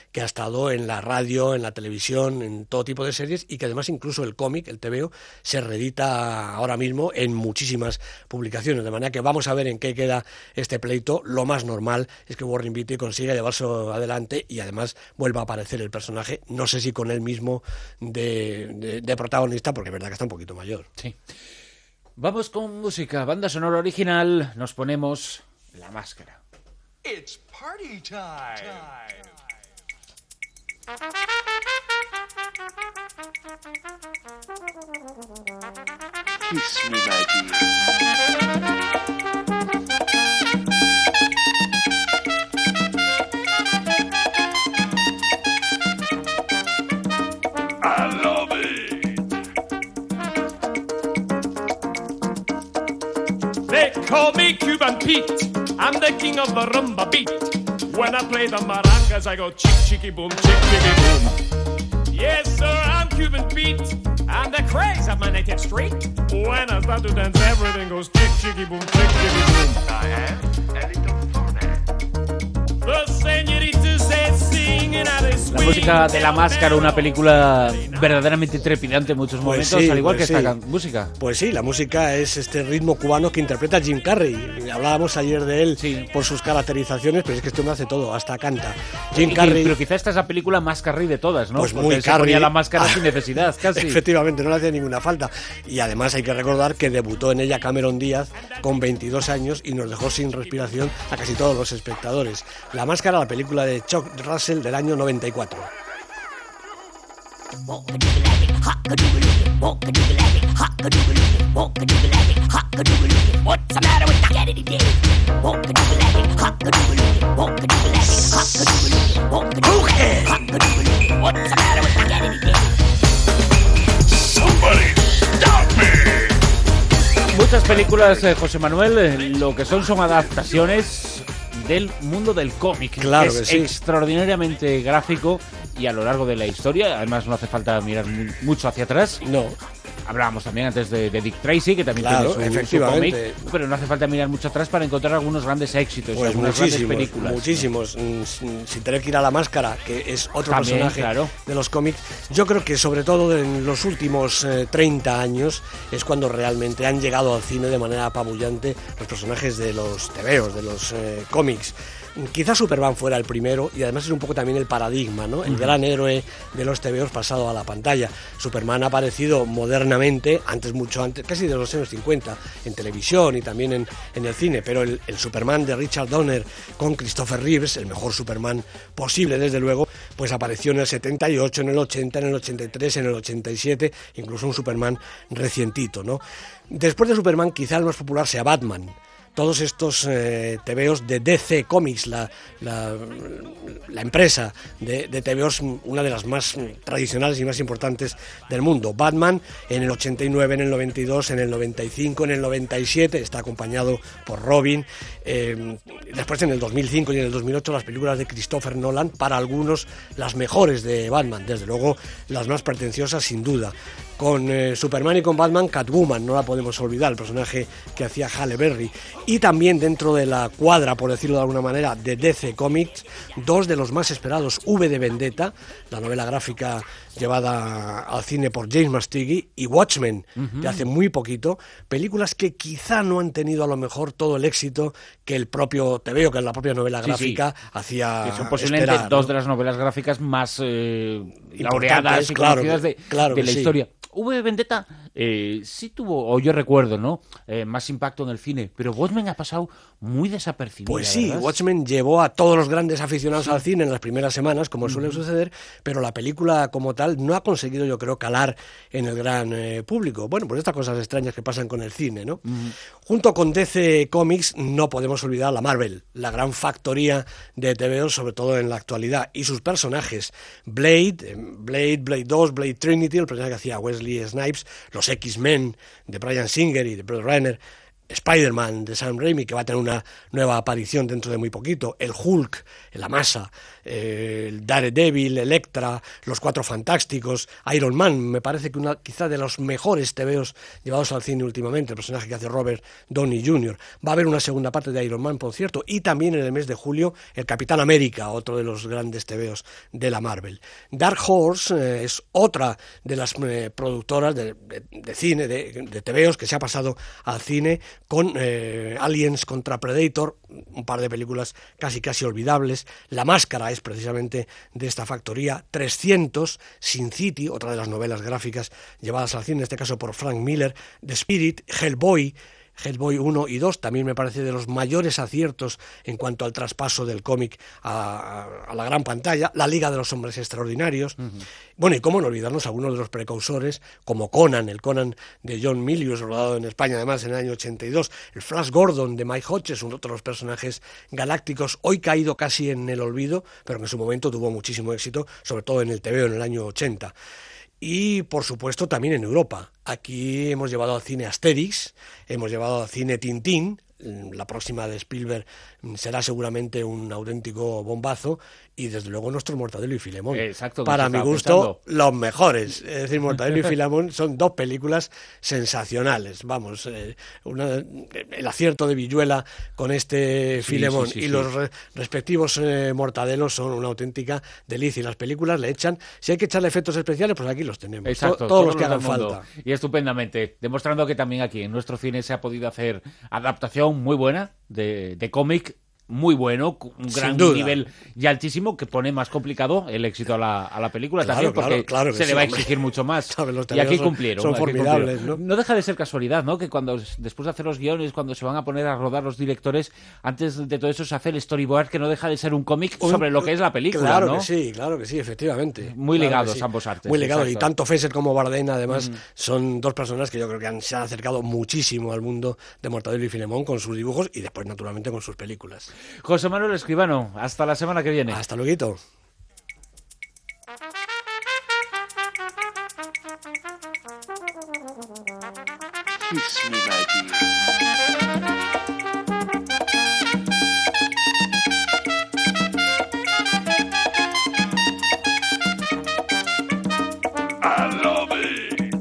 usado en la radio, en la televisión, en todo tipo de series, y que además incluso el cómic, el tebeo, se reedita ahora mismo en muchísimas publicaciones, de manera que vamos a ver en qué queda este pleito. Lo más normal es que Warren Beatty consiga llevarse adelante y además vuelva a aparecer el personaje, no sé si con él mismo de, de, de protagonista, porque es verdad que está un poquito mayor. Sí. Vamos con música, banda sonora original, nos ponemos La Máscara. It's party time. time. Kiss me, my dear. I love it. They call me Cuban Pete. I'm the king of the rumba beat. When I play the maracas, I go chick, chicky, boom, chick, chicky, boom. Yes, sir, I'm Cuban Pete. I'm the craze of my native street. When I start to dance, everything goes chick, chicky, boom, chick, chicky, boom. I am a little funny. The señoritas say singing at a La música de La Máscara, una película verdaderamente trepidante en muchos momentos, pues sí, al igual pues que esta sí. música. Pues sí, la música es este ritmo cubano que interpreta Jim Carrey. Hablábamos ayer de él Sí. por sus caracterizaciones, pero es que este hombre hace todo, hasta canta. Y Jim que- Carrey... Pero quizá esta es la película más Carrey de todas, ¿no? Pues Porque muy él se Carrey. ponía la máscara sin necesidad, casi. Efectivamente, no le hacía ninguna falta. Y además hay que recordar que debutó en ella Cameron Díaz con veintidós años y nos dejó sin respiración a casi todos los espectadores. La Máscara, la película de Chuck Russell del año noventa y cuatro. Muchas películas, eh, José Manuel, eh, lo que son son adaptaciones del mundo del cómic. Claro es que sí. extraordinariamente gráfico y a lo largo de la historia, además no hace falta mirar mu- mucho hacia atrás. No, Hablábamos también antes de, de Dick Tracy, que también Claro, tiene su, su efectivamente. cómic, pero no hace falta mirar mucho atrás para encontrar algunos grandes éxitos, pues algunas grandes muchísimos, películas. muchísimos. Mm, Sin sin tener que ir a La Máscara, que es otro También, personaje claro. de los cómics. Yo creo que sobre todo en los últimos eh, treinta años es cuando realmente han llegado al cine de manera apabullante los personajes de los tebeos, de los eh, cómics. Quizás Superman fuera el primero y además es un poco también el paradigma, ¿no? El gran héroe de los tebeos pasado a la pantalla. Superman ha aparecido modernamente, antes mucho antes, casi de los años cincuenta, en televisión y también en, en el cine, pero el, el Superman de Richard Donner con Christopher Reeves, el mejor Superman posible desde luego, pues apareció en el setenta y ocho, en el ochenta, en el ochenta y tres, en el ochenta y siete, incluso un Superman recientito, ¿no? Después de Superman quizá el más popular sea Batman. Todos estos eh, tebeos de D C Comics, la, la, la empresa de, de tebeos, una de las más tradicionales y más importantes del mundo. Batman en el ochenta y nueve, en el noventa y dos, en el noventa y cinco, en el noventa y siete, está acompañado por Robin. Eh, después en el dos mil cinco y en el dos mil ocho las películas de Christopher Nolan, para algunos las mejores de Batman, desde luego las más pretenciosas sin duda. Con eh, Superman y con Batman, Catwoman, no la podemos olvidar, el personaje que hacía Halle Berry. Y también dentro de la cuadra, por decirlo de alguna manera, de D C Comics, dos de los más esperados, V de Vendetta, la novela gráfica llevada al cine por James Mastigui, y Watchmen, uh-huh. de hace muy poquito, películas que quizá no han tenido a lo mejor todo el éxito que el propio tebeo, que la propia novela Sí, gráfica sí. hacía Que son posiblemente esperar, dos ¿no? de las novelas gráficas más eh, laureadas y claro, conocidas de, claro de que la sí. historia. V de Vendetta eh, sí tuvo, o yo recuerdo, ¿no? Eh, más impacto en el cine, pero Watchmen ha pasado muy desapercibida. Pues sí, ¿verdad? Watchmen llevó a todos los grandes aficionados al cine en las primeras semanas, como suele suceder, pero la película como tal no ha conseguido, yo creo, calar en el gran eh, público. Bueno, pues estas cosas extrañas que pasan con el cine, ¿no? Uh-huh. Junto con D C Comics no podemos olvidar la Marvel, la gran factoría de tebeos, sobre todo en la actualidad, y sus personajes. Blade, Blade, Blade dos, Blade Trinity, el personaje que hacía Wesley Snipes, los X-Men de Bryan Singer y de Brett Ratner, Spider-Man de Sam Raimi, que va a tener una nueva aparición dentro de muy poquito, el Hulk, la Masa, eh, el Daredevil, Electra, los Cuatro Fantásticos, Iron Man, me parece que una quizá de los mejores tebeos llevados al cine últimamente, el personaje que hace Robert Downey junior Va a haber una segunda parte de Iron Man, por cierto, y también en el mes de julio el Capitán América, otro de los grandes tebeos de la Marvel. Dark Horse eh, es otra de las eh, productoras de, de, de cine, de, de tebeos que se ha pasado al cine, con eh, Aliens contra Predator, un par de películas casi casi olvidables. La Máscara es precisamente de esta factoría. trescientos, Sin City, otra de las novelas gráficas llevadas al cine, en este caso por Frank Miller. The Spirit, Hellboy, Hellboy uno y dos, también me parece de los mayores aciertos en cuanto al traspaso del cómic a, a, a la gran pantalla. La Liga de los Hombres Extraordinarios. Uh-huh. Bueno, y cómo no olvidarnos algunos de los precursores, como Conan, el Conan de John Milius, rodado en España además en el año ochenta y dos, el Flash Gordon de Mike Hodges, uno de los personajes galácticos hoy caído casi en el olvido, pero que en su momento tuvo muchísimo éxito, sobre todo en el tebeo en el año ochenta. Y, por supuesto, también en Europa. Aquí hemos llevado al cine Asterix, hemos llevado al cine Tintín. La próxima de Spielberg será seguramente un auténtico bombazo, y desde luego nuestros Mortadelo y Filemón. Exacto, para mi gusto, pensando. Los mejores. Es decir, Mortadelo y Filemón son dos películas sensacionales. Vamos, eh, una, el acierto de Villuela con este sí, Filemón sí, sí, y sí. los re, respectivos eh, Mortadelos son una auténtica delicia. Y las películas le echan, si hay que echarle efectos especiales, pues aquí los tenemos. Exacto, to, todos los que hagan falta. Y estupendamente, demostrando que también aquí en nuestro cine se ha podido hacer adaptación muy buena de, de cómic, muy bueno, un gran nivel y altísimo, que pone más complicado el éxito a la, a la película, claro, también, porque claro, claro se sí, le va a exigir hombre. mucho más. Y aquí cumplieron. Son aquí formidables, cumplieron. ¿no? No deja de ser casualidad, ¿no? Que cuando después de hacer los guiones, cuando se van a poner a rodar los directores, antes de todo eso se hace el storyboard, que no deja de ser un cómic sobre lo que es la película, claro ¿no? que sí, claro que sí, efectivamente. Muy claro ligados sí. ambos artes. Muy ligados, exacto. Y tanto Fesser como Bardem, además, mm. son dos personas que yo creo que han, se han acercado muchísimo al mundo de Mortadelo y Filemón con sus dibujos y después, naturalmente, con sus películas. José Manuel Escribano, hasta la semana que viene. Hasta luego. Kiss me, my dear. I love it.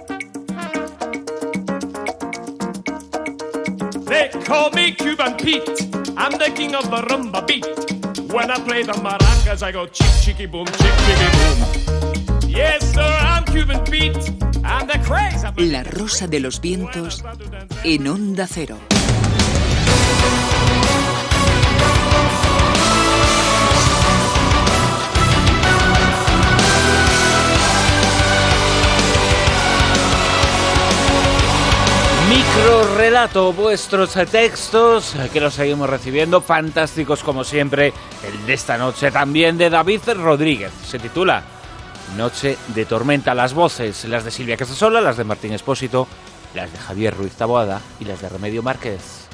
They call me Cuban Pete. I'm the king of the rumba beat. When I play the maracas, I go chick, chicky, boom, chick, chicky, boom. Yes, sir, I'm Cuban Pete. I'm the craze of... La Rosa de los Vientos en Onda Cero. Micro relato, vuestros textos, que los seguimos recibiendo, fantásticos como siempre. El de esta noche también de David Rodríguez, se titula Noche de Tormenta. Las voces, las de Silvia Casasola, las de Martín Espósito, las de Javier Ruiz Taboada y las de Remedio Márquez.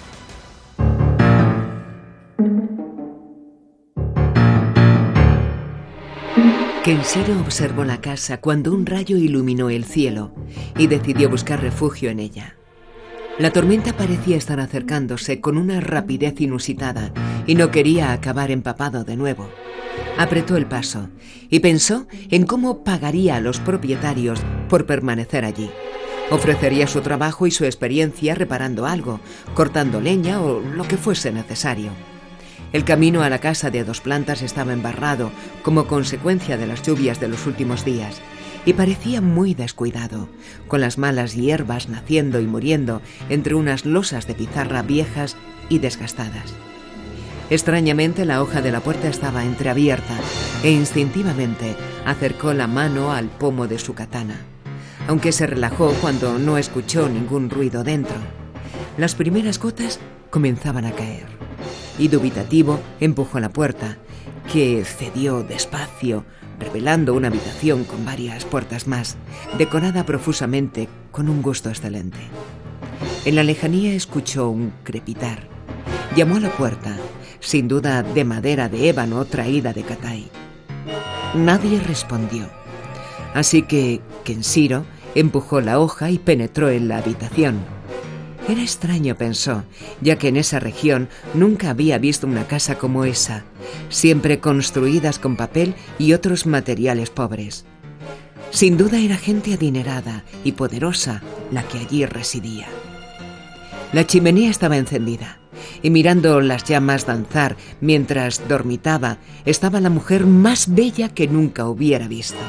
Kenshiro observó la casa cuando un rayo iluminó el cielo y decidió buscar refugio en ella. La tormenta parecía estar acercándose con una rapidez inusitada y no quería acabar empapado de nuevo. Apretó el paso y pensó en cómo pagaría a los propietarios por permanecer allí. Ofrecería su trabajo y su experiencia reparando algo, cortando leña o lo que fuese necesario. El camino a la casa de dos plantas estaba embarrado como consecuencia de las lluvias de los últimos días y parecía muy descuidado, con las malas hierbas naciendo y muriendo entre unas losas de pizarra viejas y desgastadas. Extrañamente, la hoja de la puerta estaba entreabierta e instintivamente acercó la mano al pomo de su katana, aunque se relajó cuando no escuchó ningún ruido dentro. Las primeras gotas comenzaban a caer y, dubitativo, empujó la puerta, que cedió despacio, revelando una habitación con varias puertas más, decorada profusamente con un gusto excelente. En la lejanía escuchó un crepitar. Llamó a la puerta, sin duda de madera de ébano traída de Catay. Nadie respondió, así que Kenshiro empujó la hoja y penetró en la habitación. Era extraño, pensó, ya que en esa región nunca había visto una casa como esa, siempre construidas con papel y otros materiales pobres. Sin duda era gente adinerada y poderosa la que allí residía. La chimenea estaba encendida y mirando las llamas danzar mientras dormitaba estaba la mujer más bella que nunca hubiera visto.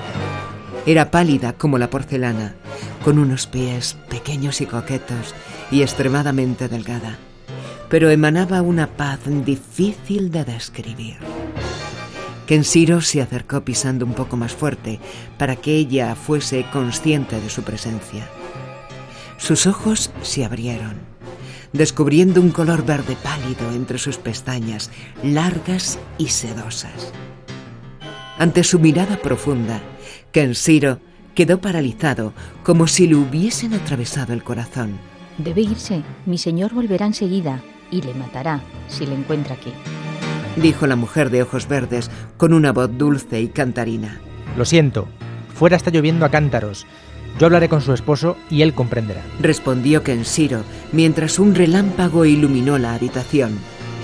Era pálida como la porcelana, con unos pies pequeños y coquetos y extremadamente delgada, pero emanaba una paz difícil de describir. Kenshiro se acercó pisando un poco más fuerte para que ella fuese consciente de su presencia. Sus ojos se abrieron, descubriendo un color verde pálido entre sus pestañas, largas y sedosas. Ante su mirada profunda, Kenshiro quedó paralizado, como si le hubiesen atravesado el corazón. Debe irse. Mi señor volverá enseguida y le matará si le encuentra aquí, dijo la mujer de ojos verdes con una voz dulce y cantarina. Lo siento, fuera está lloviendo a cántaros. Yo hablaré con su esposo y él comprenderá, respondió Kenshiro mientras un relámpago iluminó la habitación.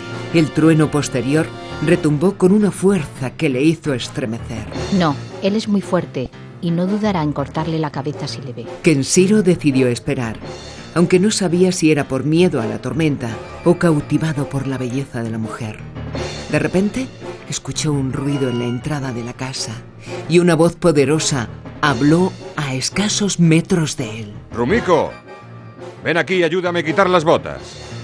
El trueno posterior retumbó con una fuerza que le hizo estremecer. No, él es muy fuerte y no dudará en cortarle la cabeza si le ve. Kenshiro decidió esperar, aunque no sabía si era por miedo a la tormenta o cautivado por la belleza de la mujer. De repente, escuchó un ruido en la entrada de la casa y una voz poderosa habló a escasos metros de él. Rumiko, ven aquí y ayúdame a quitar las botas.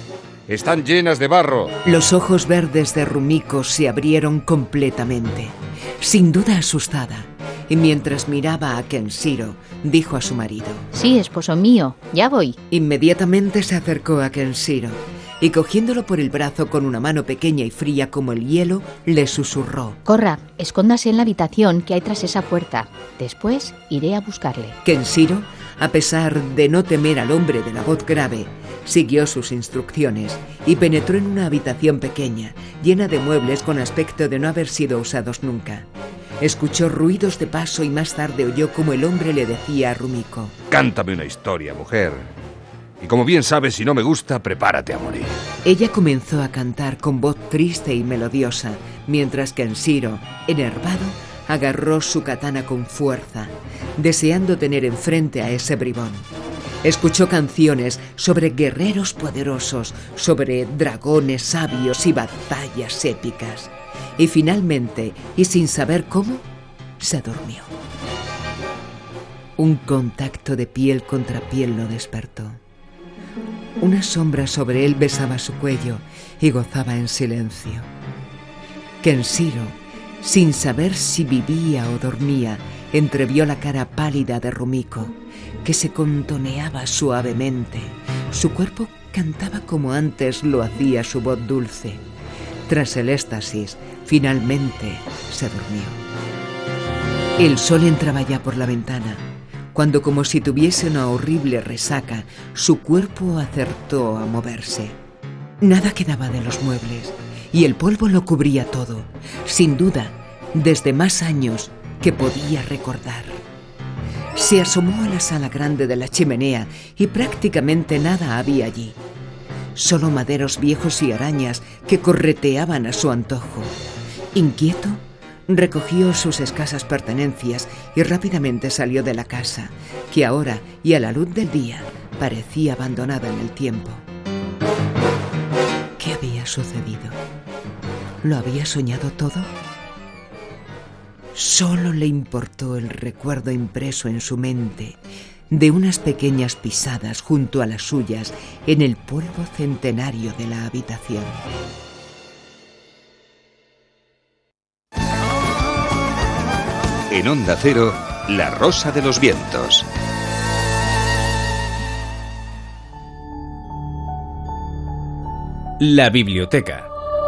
Están llenas de barro. Los ojos verdes de Rumiko se abrieron completamente, sin duda asustada, y mientras miraba a Kenshiro, dijo a su marido: Sí, esposo mío, ya voy. Inmediatamente se acercó a Kenshiro y cogiéndolo por el brazo con una mano pequeña y fría como el hielo, le susurró: Corra, escóndase en la habitación que hay tras esa puerta. Después iré a buscarle. Kenshiro, a pesar de no temer al hombre de la voz grave, siguió sus instrucciones y penetró en una habitación pequeña, llena de muebles con aspecto de no haber sido usados nunca. Escuchó ruidos de paso y más tarde oyó como el hombre le decía a Rumiko: Cántame una historia, mujer. Y como bien sabes, si no me gusta, prepárate a morir. Ella comenzó a cantar con voz triste y melodiosa, mientras que Kenshiro, enervado, agarró su katana con fuerza, deseando tener enfrente a ese bribón. Escuchó canciones sobre guerreros poderosos, sobre dragones sabios y batallas épicas. Y finalmente, y sin saber cómo, se durmió. Un contacto de piel contra piel lo despertó. Una sombra sobre él besaba su cuello y gozaba en silencio. Kenshiro, sin saber si vivía o dormía, entrevió la cara pálida de Rumiko, que se contoneaba suavemente. Su cuerpo cantaba como antes lo hacía su voz dulce. Tras el éxtasis, finalmente se durmió. El sol entraba ya por la ventana, cuando, como si tuviese una horrible resaca, su cuerpo acertó a moverse. Nada quedaba de los muebles, y el polvo lo cubría todo, sin duda, desde más años que podía recordar. Se asomó a la sala grande de la chimenea y prácticamente nada había allí. Solo maderos viejos y arañas que correteaban a su antojo. Inquieto, recogió sus escasas pertenencias y rápidamente salió de la casa, que ahora y a la luz del día parecía abandonada en el tiempo. ¿Qué había sucedido? ¿Lo había soñado todo? Solo le importó el recuerdo impreso en su mente de unas pequeñas pisadas junto a las suyas en el polvo centenario de la habitación. En Onda Cero, La Rosa de los Vientos. La biblioteca.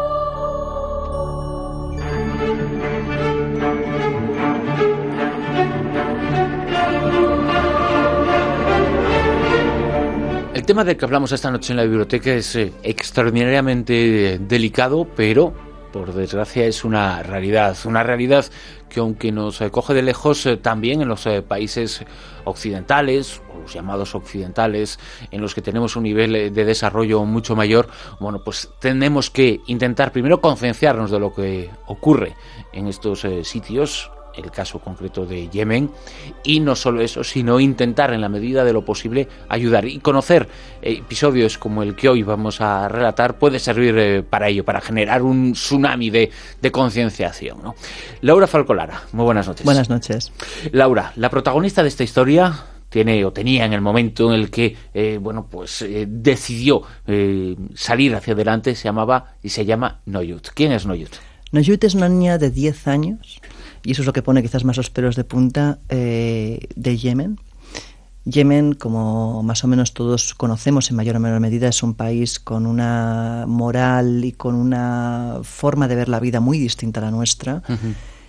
El tema del que hablamos esta noche en la biblioteca es eh, extraordinariamente delicado, pero por desgracia, es una realidad, una realidad que aunque nos eh, coge de lejos, eh, también en los eh, países occidentales, o los llamados occidentales, en los que tenemos un nivel eh, de desarrollo mucho mayor, bueno, pues tenemos que intentar primero concienciarnos de lo que ocurre en estos eh, sitios, el caso concreto de Yemen, y no solo eso, sino intentar en la medida de lo posible ayudar, y conocer eh, episodios como el que hoy vamos a relatar puede servir eh, para ello, para generar un tsunami de, de concienciación, ¿no? Laura Falcolara, muy buenas noches. Buenas noches. Laura, la protagonista de esta historia tiene o tenía en el momento en el que eh, bueno pues eh, decidió eh, salir hacia adelante, se llamaba y se llama Noyut. ¿Quién es Noyut? Noyut es una niña de diez años, y eso es lo que pone quizás más los pelos de punta, eh, de Yemen. Yemen, como más o menos todos conocemos en mayor o menor medida, es un país con una moral y con una forma de ver la vida muy distinta a la nuestra. Uh-huh.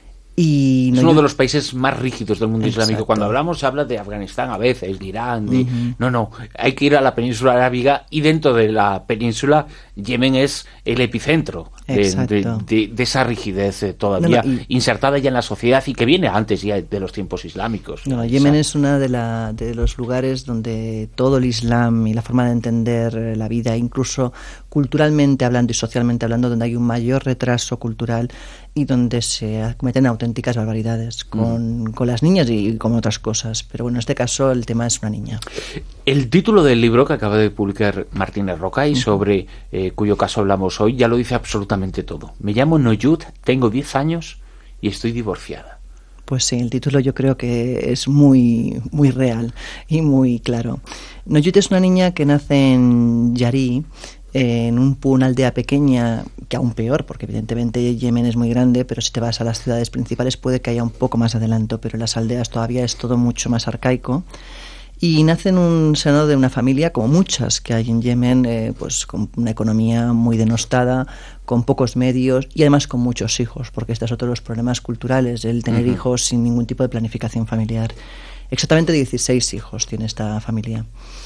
Y es no uno yo... de los países más rígidos del mundo Exacto. islámico. Cuando hablamos se habla de Afganistán a veces, de Irán, de... Uh-huh. No, no, hay que ir a la península arábiga, y dentro de la península Yemen es el epicentro de, de, de, de esa rigidez eh, todavía no, no, y... insertada ya en la sociedad y que viene antes ya de los tiempos islámicos. No, Yemen es uno de, la, de los lugares donde todo el Islam y la forma de entender la vida, incluso culturalmente hablando y socialmente hablando, donde hay un mayor retraso cultural y donde se cometen auténticas barbaridades con, mm. con las niñas y con otras cosas. Pero bueno, en este caso el tema es una niña. El título del libro que acaba de publicar Martínez Roca y uh-huh. sobre eh, cuyo caso hablamos hoy ya lo dice absolutamente todo. Me llamo Noyut, tengo diez años y estoy divorciada. Pues sí, el título yo creo que es muy, muy real y muy claro. Noyut es una niña que nace en Yarí, en un, una aldea pequeña, que aún peor, porque evidentemente Yemen es muy grande, pero si te vas a las ciudades principales puede que haya un poco más adelanto, pero en las aldeas todavía es todo mucho más arcaico. Y nace en un seno de una familia, como muchas que hay en Yemen, eh, pues con una economía muy denostada, con pocos medios y además con muchos hijos, porque este es otro de los problemas culturales, el tener uh-huh. hijos sin ningún tipo de planificación familiar. Exactamente dieciséis hijos tiene esta familia.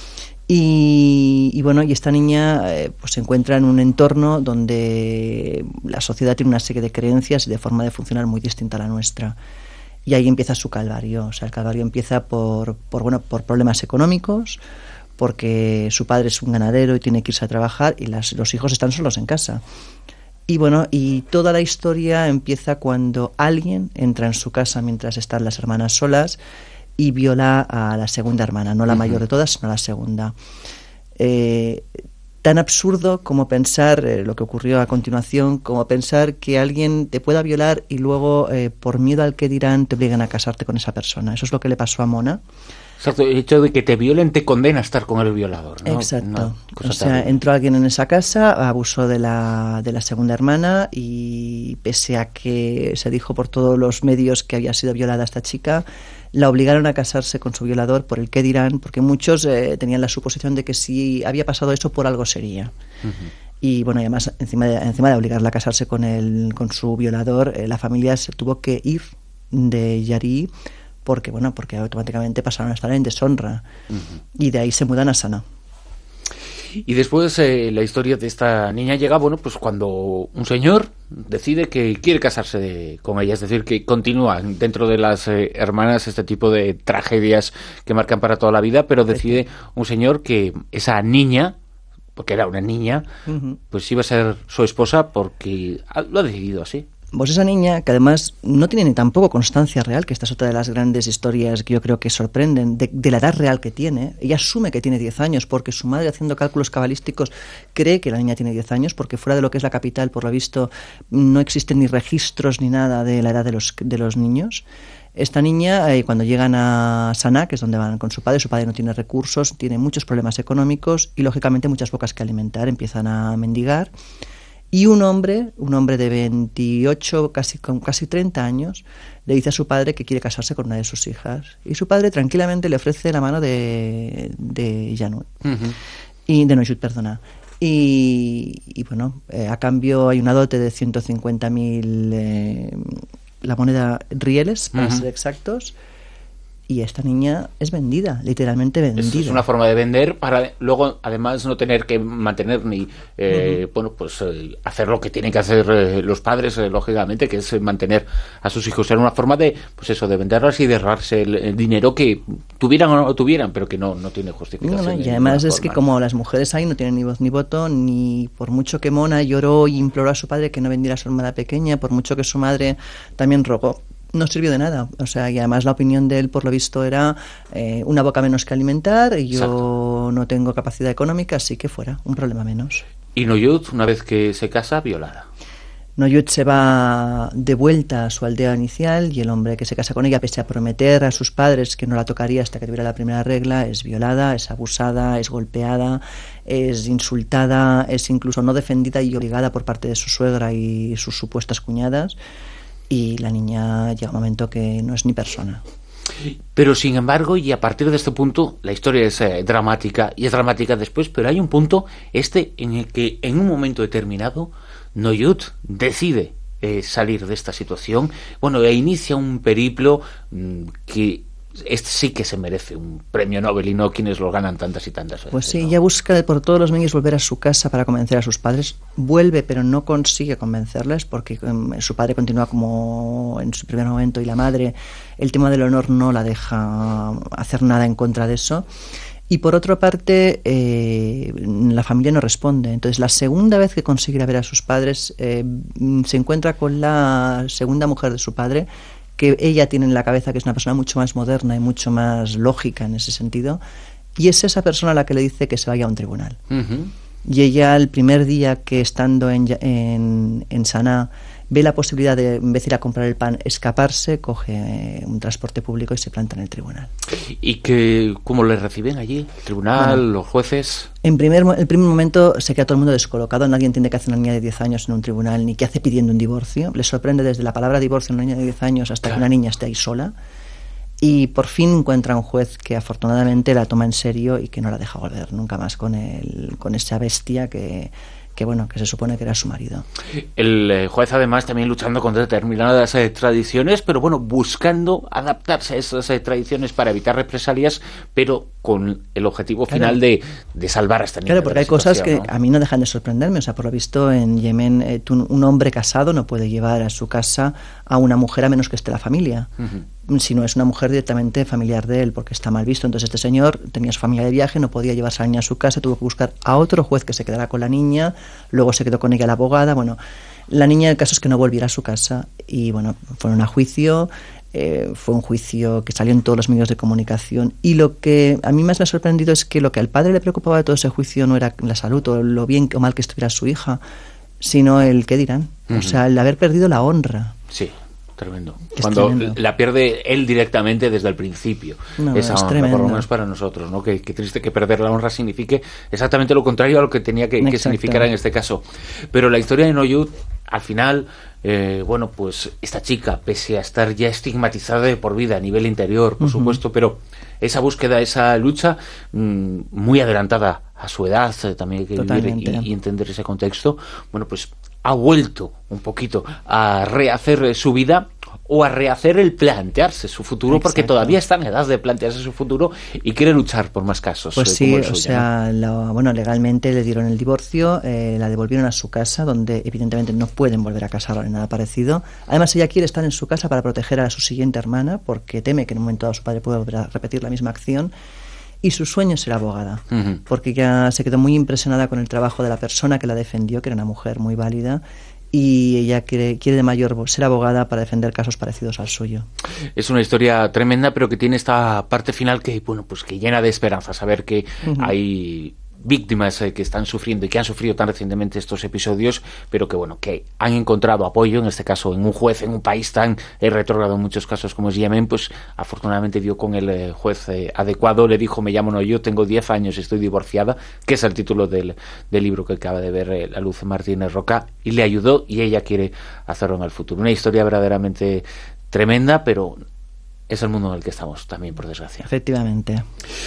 Y, y bueno, y esta niña eh, pues se encuentra en un entorno donde la sociedad tiene una serie de creencias y de forma de funcionar muy distinta a la nuestra. Y ahí empieza su calvario. O sea, el calvario empieza por, por, bueno, por problemas económicos, porque su padre es un ganadero y tiene que irse a trabajar y las, los hijos están solos en casa. Y bueno, y toda la historia empieza cuando alguien entra en su casa mientras están las hermanas solas y viola a la segunda hermana, no la uh-huh. mayor de todas, sino la segunda. Eh, tan absurdo como pensar eh, lo que ocurrió a continuación, como pensar que alguien te pueda violar y luego, eh, por miedo al que dirán, te obligan a casarte con esa persona. Eso es lo que le pasó a Mona. Exacto, el hecho de que te violen te condena a estar con el violador, ¿no? Exacto. O sea, terrible. Entró alguien en esa casa, abusó de la, de la segunda hermana y pese a que se dijo por todos los medios que había sido violada esta chica, la obligaron a casarse con su violador por el qué dirán, porque muchos eh, tenían la suposición de que si había pasado eso por algo sería. Uh-huh. Y bueno, además, encima de, encima de obligarla a casarse con, el, con su violador, eh, la familia se tuvo que ir de Yarí porque, bueno, porque automáticamente pasaron a estar en deshonra. Uh-huh. Y de ahí se mudan a Sana. Y después eh, la historia de esta niña llega, bueno, pues cuando un señor decide que quiere casarse de, con ella, es decir, que continúa dentro de las eh, hermanas este tipo de tragedias que marcan para toda la vida, pero decide un señor que esa niña, porque era una niña, uh-huh. pues iba a ser su esposa porque lo ha decidido así. Pues esa niña, que además no tiene ni tampoco constancia real, que esta es otra de las grandes historias que yo creo que sorprenden, de, de la edad real que tiene. Ella asume que tiene diez años porque su madre, haciendo cálculos cabalísticos, cree que la niña tiene diez años, porque fuera de lo que es la capital, por lo visto, no existen ni registros ni nada de la edad de los, de los niños. Esta niña, eh, cuando llegan a Sana, que es donde van con su padre, su padre no tiene recursos, tiene muchos problemas económicos y, lógicamente, muchas bocas que alimentar, empiezan a mendigar. Y un hombre, un hombre de veintiocho, casi, con casi treinta años, le dice a su padre que quiere casarse con una de sus hijas. Y su padre tranquilamente le ofrece la mano de, de Janut, uh-huh. y de Noyut, perdona. Y, y bueno, eh, a cambio hay una dote de ciento cincuenta mil, eh, la moneda rieles, para uh-huh. ser exactos. y esta niña es vendida, literalmente vendida. Es, es una forma de vender para luego, además, no tener que mantener ni, eh, uh-huh. bueno, pues eh, hacer lo que tienen que hacer eh, los padres, eh, lógicamente, que es mantener a sus hijos. Era una forma de, pues eso, de venderlas y de ahorrarse el, el dinero que tuvieran o no tuvieran, pero que no, no tiene justificación. No, no, y además es que como las mujeres ahí no tienen ni voz ni voto, ni por mucho que Mona lloró y imploró a su padre que no vendiera a su hermana pequeña, por mucho que su madre también rogó, no sirvió de nada. O sea, y además la opinión de él, por lo visto, era eh, una boca menos que alimentar, y yo Exacto. no tengo capacidad económica, así que fuera, un problema menos. Y Noyut, una vez que se casa, violada. Noyut se va de vuelta a su aldea inicial, y el hombre que se casa con ella, pese a prometer a sus padres que no la tocaría hasta que tuviera la primera regla, es violada, es abusada, es golpeada, es insultada, es incluso no defendida y obligada por parte de su suegra y sus supuestas cuñadas. Y la niña llega un momento que no es ni persona. Pero sin embargo, y a partir de este punto, la historia es eh, dramática, y es dramática después, pero hay un punto este en el que en un momento determinado Noyut decide eh, salir de esta situación, bueno, e inicia un periplo mmm, que este sí que se merece un premio Nobel, y no quienes lo ganan tantas y tantas veces. Pues sí, ¿no? Ella busca por todos los medios volver a su casa para convencer a sus padres. Vuelve, pero no consigue convencerles, porque um, su padre continúa como en su primer momento, y la madre, el tema del honor no la deja hacer nada en contra de eso. Y por otra parte, eh, la familia no responde. Entonces, la segunda vez que consigue ir a ver a sus padres, eh, se encuentra con la segunda mujer de su padre, que ella tiene en la cabeza que es una persona mucho más moderna y mucho más lógica en ese sentido, y es esa persona la que le dice que se vaya a un tribunal. Uh-huh. Y ella, el primer día que estando en, en, en Saná, ve la posibilidad de, en vez de ir a comprar el pan, escaparse, coge un transporte público y se planta en el tribunal. ¿Y que, cómo le reciben allí? ¿El tribunal, bueno, los jueces? En primer, el primer momento se queda todo el mundo descolocado. Nadie entiende qué hace una niña de diez años en un tribunal, ni qué hace pidiendo un divorcio. Le sorprende desde la palabra divorcio en una niña de diez años hasta claro. que una niña esté ahí sola. Y por fin encuentra un juez que afortunadamente la toma en serio y que no la deja volver nunca más con, el, con esa bestia que... que bueno, que se supone que era su marido. El eh, juez además también luchando contra determinadas eh, tradiciones, pero bueno, buscando adaptarse a esas eh, tradiciones para evitar represalias, pero con el objetivo claro. final de, de salvar a esta niña. Claro, porque hay cosas que ¿no? a mí no dejan de sorprenderme. O sea, por lo visto en Yemen eh, tú, un hombre casado no puede llevar a su casa a una mujer a menos que esté la familia. Uh-huh. Si no es una mujer directamente familiar de él, porque está mal visto. Entonces este señor tenía su familia de viaje, no podía llevarse a la niña a su casa, tuvo que buscar a otro juez que se quedara con la niña, luego se quedó con ella la abogada. Bueno, la niña, el caso es que no volviera a su casa, y bueno, fueron a juicio. Eh, fue un juicio que salió en todos los medios de comunicación, y lo que a mí más me ha sorprendido es que lo que al padre le preocupaba de todo ese juicio no era la salud o lo bien o mal que estuviera su hija, sino el qué dirán. Uh-huh. O sea, el haber perdido la honra. Sí. Tremendo. Es Cuando tremendo. La pierde él directamente desde el principio. No, esa honra, tremendo. Por lo menos para nosotros, ¿no? Que, que triste que perder la honra signifique exactamente lo contrario a lo que tenía que, que significar en este caso. Pero la historia de Noyut, al final, eh, bueno, pues esta chica, pese a estar ya estigmatizada de por vida a nivel interior, por uh-huh. supuesto, pero esa búsqueda, esa lucha, mmm, muy adelantada a su edad, eh, también hay que Totalmente. vivir y, y entender ese contexto, bueno, pues ha vuelto un poquito a rehacer su vida o a rehacer el plantearse su futuro. Exacto. Porque todavía está en edad de plantearse su futuro y quiere luchar por más casos. Pues sí, o sea, lo, bueno, legalmente le dieron el divorcio, eh, la devolvieron a su casa, donde evidentemente no pueden volver a casarla ni nada parecido. Además, ella quiere estar en su casa para proteger a su siguiente hermana, porque teme que en un momento dado su padre pueda volver a repetir la misma acción. Y su sueño es ser abogada, uh-huh. porque ya se quedó muy impresionada con el trabajo de la persona que la defendió, que era una mujer muy válida, y ella quiere, quiere de mayor ser abogada para defender casos parecidos al suyo. Es una historia tremenda, pero que tiene esta parte final que, bueno, pues que llena de esperanza, saber que uh-huh. hay víctimas eh, que están sufriendo y que han sufrido tan recientemente estos episodios, pero que bueno, que han encontrado apoyo, en este caso en un juez, en un país tan eh, retrógrado en muchos casos como es Yemen, pues afortunadamente dio con el eh, juez eh, adecuado, le dijo: me llamo Noyut, tengo diez años y estoy divorciada, que es el título del, del libro que acaba de ver eh, la Luz Martínez Roca, y le ayudó, y ella quiere hacerlo en el futuro. Una historia verdaderamente tremenda, pero es el mundo en el que estamos también, por desgracia. Efectivamente.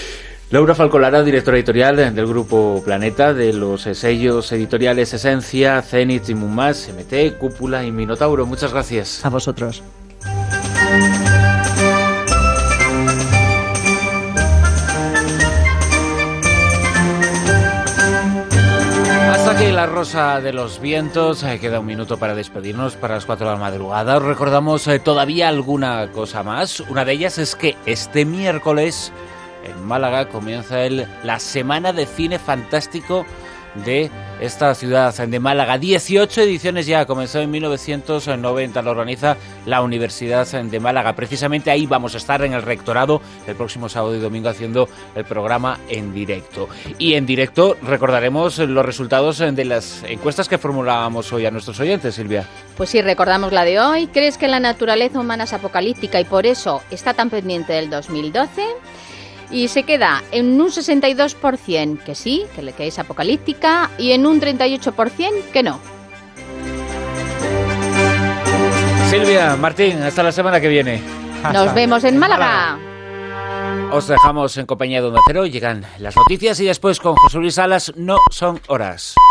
Laura Falcolara, directora editorial del Grupo Planeta, de los sellos editoriales Esencia, Zenith y Más, M T, Cúpula y Minotauro. Muchas gracias. A vosotros. La Rosa de los Vientos. Eh, queda un minuto para despedirnos, para las cuatro de la madrugada. Os recordamos eh, todavía alguna cosa más. Una de ellas es que este miércoles en Málaga comienza el, la Semana de Cine Fantástico de esta ciudad de Málaga. dieciocho ediciones ya, comenzó en mil novecientos noventa, lo organiza la Universidad de Málaga. Precisamente ahí vamos a estar en el rectorado el próximo sábado y domingo haciendo el programa en directo. Y en directo recordaremos los resultados de las encuestas que formulábamos hoy a nuestros oyentes, Silvia. Pues sí, recordamos la de hoy. ¿Crees que la naturaleza humana es apocalíptica y por eso está tan pendiente del dos mil doce? Y se queda en un sesenta y dos por ciento que sí, que, que es apocalíptica, y en un treinta y ocho por ciento que no. Silvia, Martín, hasta la semana que viene. Nos vemos en Málaga. Os dejamos en compañía de Onda Cero. Llegan las noticias y después con José Luis Salas, No son horas.